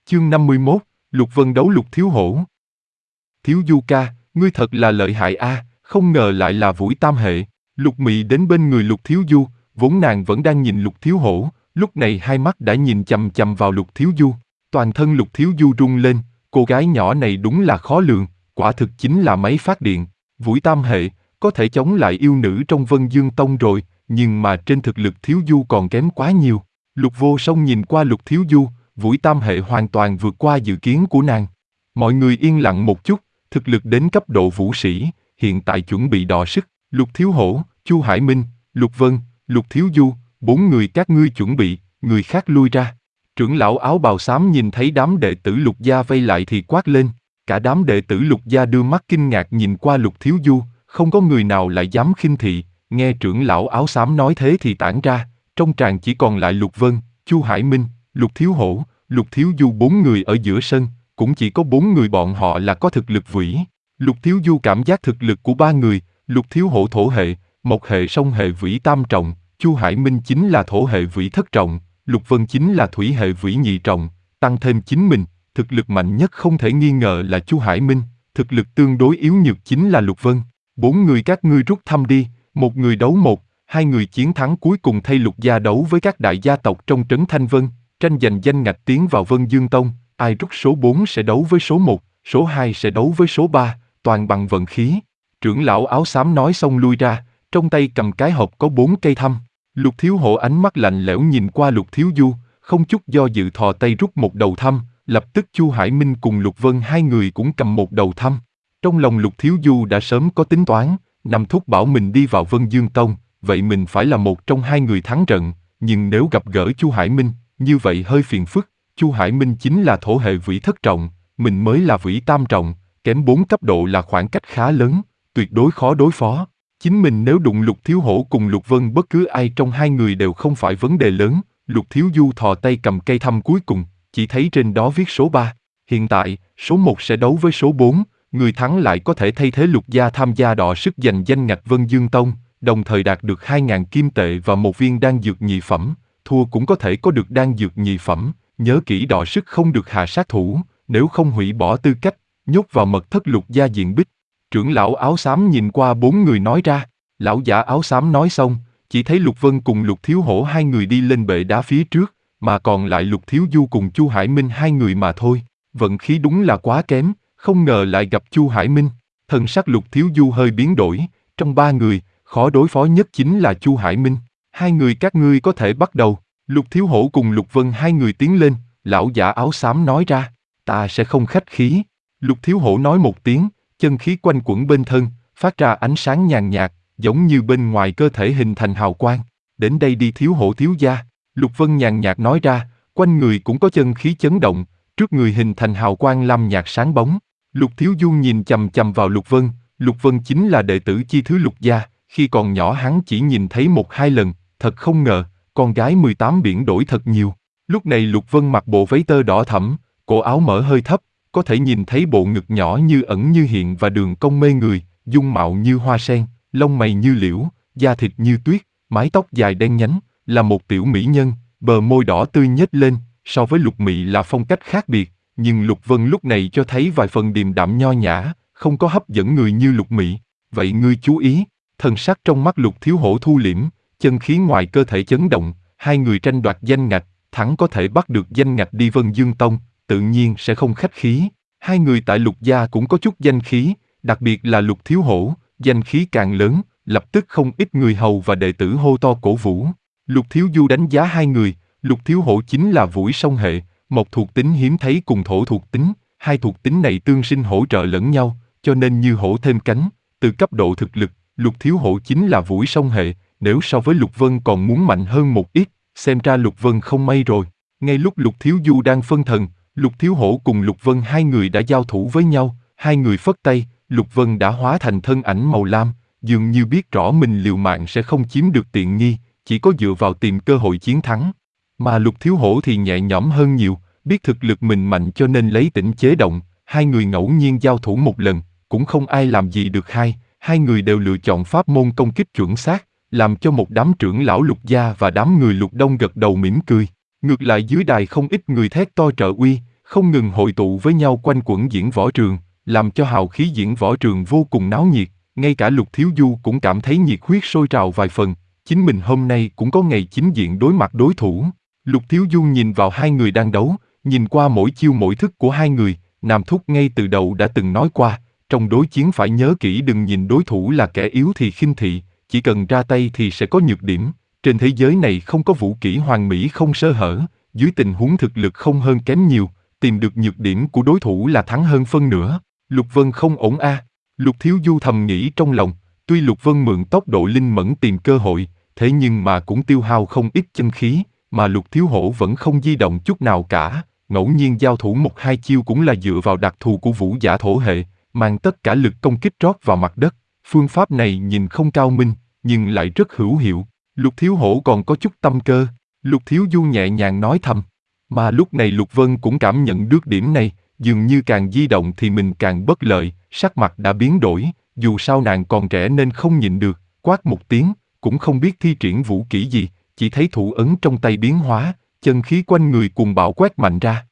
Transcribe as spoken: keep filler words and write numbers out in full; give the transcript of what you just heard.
Chương năm mươi mốt, Lục Vân đấu Lục Thiếu Hổ. Thiếu Du ca, ngươi thật là lợi hại a, không ngờ lại là Vũi Tam hệ. Lục Mị đến bên người Lục Thiếu Du, vốn nàng vẫn đang nhìn Lục Thiếu Hổ, lúc này hai mắt đã nhìn chằm chằm vào Lục Thiếu Du. Toàn thân Lục Thiếu Du rung lên, cô gái nhỏ này đúng là khó lường, quả thực chính là máy phát điện. Vũi Tam hệ, có thể chống lại yêu nữ trong Vân Dương Tông rồi, nhưng mà trên thực lực Thiếu Du còn kém quá nhiều. Lục Vô Song nhìn qua Lục Thiếu Du, Vũi Tam hệ hoàn toàn vượt qua dự kiến của nàng. Mọi người yên lặng một chút, thực lực đến cấp độ vũ sĩ, hiện tại chuẩn bị đọ sức. Lục Thiếu Hổ, Chu Hải Minh, Lục Vân, Lục Thiếu Du, bốn người các ngươi chuẩn bị, người khác lui ra. Trưởng lão áo bào xám nhìn thấy đám đệ tử Lục gia vây lại thì quát lên. Cả đám đệ tử Lục gia đưa mắt kinh ngạc nhìn qua Lục Thiếu Du, không có người nào lại dám khinh thị. Nghe trưởng lão áo xám nói thế thì tản ra, trong tràng chỉ còn lại Lục Vân, Chu Hải Minh, Lục Thiếu Hổ, Lục Thiếu Du bốn người ở giữa sân, cũng chỉ có bốn người bọn họ là có thực lực vĩ. Lục Thiếu Du cảm giác thực lực của ba người, Lục Thiếu Hổ thổ hệ, mộc hệ song hệ vĩ tam trọng, Chu Hải Minh chính là thổ hệ vĩ thất trọng, Lục Vân chính là thủy hệ vĩ nhị trọng, tăng thêm chính mình, thực lực mạnh nhất không thể nghi ngờ là Chu Hải Minh, thực lực tương đối yếu nhược chính là Lục Vân. Bốn người các ngươi rút thăm đi, một người đấu một, hai người chiến thắng cuối cùng thay Lục gia đấu với các đại gia tộc trong trấn Thanh Vân, tranh giành danh ngạch tiến vào Vân Dương Tông, ai rút số bốn sẽ đấu với số một, số hai sẽ đấu với số ba, toàn bằng vận khí. Trưởng lão áo xám nói xong lui ra, trong tay cầm cái hộp có bốn cây thăm. Lục Thiếu Hổ ánh mắt lạnh lẽo nhìn qua Lục Thiếu Du, không chút do dự thò tay rút một đầu thăm, lập tức Chu Hải Minh cùng Lục Vân hai người cũng cầm một đầu thăm. Trong lòng Lục Thiếu Du đã sớm có tính toán, Năm Thúc bảo mình đi vào Vân Dương Tông, vậy mình phải là một trong hai người thắng trận, nhưng nếu gặp gỡ Chu Hải Minh, như vậy hơi phiền phức. Chu Hải Minh chính là thổ hệ vĩ thất trọng, mình mới là vĩ tam trọng, kém bốn cấp độ là khoảng cách khá lớn, tuyệt đối khó đối phó. Chính mình nếu đụng Lục Thiếu Hổ cùng Lục Vân bất cứ ai trong hai người đều không phải vấn đề lớn. Lục Thiếu Du thò tay cầm cây thăm cuối cùng, chỉ thấy trên đó viết số ba. Hiện tại, số một sẽ đấu với số bốn, người thắng lại có thể thay thế Lục gia tham gia đọ sức giành danh ngạch Vân Dương Tông, đồng thời đạt được hai nghìn kim tệ và một viên đan dược nhị phẩm, thua cũng có thể có được đan dược nhị phẩm. Nhớ kỹ đọ sức không được hạ sát thủ, nếu không hủy bỏ tư cách, nhốt vào mật thất Lục gia diện bích. Trưởng lão áo xám nhìn qua bốn người nói ra. Lão giả áo xám nói xong, chỉ thấy Lục Vân cùng Lục Thiếu Hổ hai người đi lên bệ đá phía trước, mà còn lại Lục Thiếu Du cùng Chu Hải Minh hai người mà thôi. Vận khí đúng là quá kém, không ngờ lại gặp Chu Hải Minh. Thần sắc Lục Thiếu Du hơi biến đổi, trong ba người, khó đối phó nhất chính là Chu Hải Minh. Hai người các ngươi có thể bắt đầu. Lục Thiếu Hổ cùng Lục Vân hai người tiến lên, lão giả áo xám nói ra, ta sẽ không khách khí. Lục Thiếu Hổ nói một tiếng, chân khí quanh quẩn bên thân, phát ra ánh sáng nhàn nhạt, giống như bên ngoài cơ thể hình thành hào quang. Đến đây đi Thiếu Hổ thiếu gia. Lục Vân nhàn nhạt nói ra, quanh người cũng có chân khí chấn động, trước người hình thành hào quang lam nhạt sáng bóng. Lục Thiếu Du nhìn chằm chằm vào Lục Vân, Lục Vân chính là đệ tử chi thứ Lục gia, khi còn nhỏ hắn chỉ nhìn thấy một hai lần, thật không ngờ, con gái mười tám biển đổi thật nhiều. Lúc này Lục Vân mặc bộ váy tơ đỏ thẫm, cổ áo mở hơi thấp, có thể nhìn thấy bộ ngực nhỏ như ẩn như hiện và đường cong mê người, dung mạo như hoa sen, lông mày như liễu, da thịt như tuyết, mái tóc dài đen nhánh, là một tiểu mỹ nhân, bờ môi đỏ tươi nhếch lên, so với Lục Mị là phong cách khác biệt, nhưng Lục Vân lúc này cho thấy vài phần điềm đạm nho nhã, không có hấp dẫn người như Lục Mị. Vậy ngươi chú ý, thần sắc trong mắt Lục Thiếu Hổ thu liễm, chân khí ngoài cơ thể chấn động, hai người tranh đoạt danh ngạch, thắng có thể bắt được danh ngạch đi Vân Dương Tông, tự nhiên sẽ không khách khí. Hai người tại Lục gia cũng có chút danh khí, đặc biệt là Lục Thiếu Hổ, danh khí càng lớn, lập tức không ít người hầu và đệ tử hô to cổ vũ. Lục Thiếu Du đánh giá hai người, Lục Thiếu Hổ chính là Vũi song hệ, một thuộc tính hiếm thấy cùng thổ thuộc tính, hai thuộc tính này tương sinh hỗ trợ lẫn nhau, cho nên như hổ thêm cánh. Từ cấp độ thực lực, Lục Thiếu Hổ chính là Vũi song hệ, nếu so với Lục Vân còn muốn mạnh hơn một ít, xem ra Lục Vân không may rồi. Ngay lúc Lục Thiếu Du đang phân thần, Lục Thiếu Hổ cùng Lục Vân hai người đã giao thủ với nhau, hai người phất tay, Lục Vân đã hóa thành thân ảnh màu lam, dường như biết rõ mình liều mạng sẽ không chiếm được tiện nghi, chỉ có dựa vào tìm cơ hội chiến thắng. Mà Lục Thiếu Hổ thì nhẹ nhõm hơn nhiều, biết thực lực mình mạnh cho nên lấy tĩnh chế động, hai người ngẫu nhiên giao thủ một lần, cũng không ai làm gì được hai, hai người đều lựa chọn pháp môn công kích chuẩn xác, làm cho một đám trưởng lão Lục gia và đám người Lục Đông gật đầu mỉm cười. Ngược lại dưới đài không ít người thét to trợ uy, không ngừng hội tụ với nhau quanh quẩn diễn võ trường, làm cho hào khí diễn võ trường vô cùng náo nhiệt. Ngay cả Lục Thiếu Du cũng cảm thấy nhiệt huyết sôi trào vài phần, chính mình hôm nay cũng có ngày chính diện đối mặt đối thủ. Lục Thiếu Du nhìn vào hai người đang đấu, nhìn qua mỗi chiêu mỗi thức của hai người, Nam Thúc ngay từ đầu đã từng nói qua, trong đối chiến phải nhớ kỹ đừng nhìn đối thủ là kẻ yếu thì khinh thị, chỉ cần ra tay thì sẽ có nhược điểm. Trên thế giới này không có vũ kỹ hoàn mỹ không sơ hở, dưới tình huống thực lực không hơn kém nhiều, tìm được nhược điểm của đối thủ là thắng hơn phân nửa. Lục Vân không ổn a. Lục Thiếu Du thầm nghĩ trong lòng, tuy Lục Vân mượn tốc độ linh mẫn tìm cơ hội, thế nhưng mà cũng tiêu hao không ít chân khí, mà Lục Thiếu Hổ vẫn không di động chút nào cả, ngẫu nhiên giao thủ một hai chiêu cũng là dựa vào đặc thù của vũ giả thổ hệ, mang tất cả lực công kích rót vào mặt đất. Phương pháp này nhìn không cao minh, nhưng lại rất hữu hiệu. Lục Thiếu Hổ còn có chút tâm cơ, Lục Thiếu Du nhẹ nhàng nói thầm. Mà lúc này Lục Vân cũng cảm nhận được điểm này, dường như càng di động thì mình càng bất lợi, sắc mặt đã biến đổi, dù sao nàng còn trẻ nên không nhịn được, quát một tiếng, cũng không biết thi triển vũ kỹ gì, chỉ thấy thủ ấn trong tay biến hóa, chân khí quanh người cuồng bạo quét mạnh ra.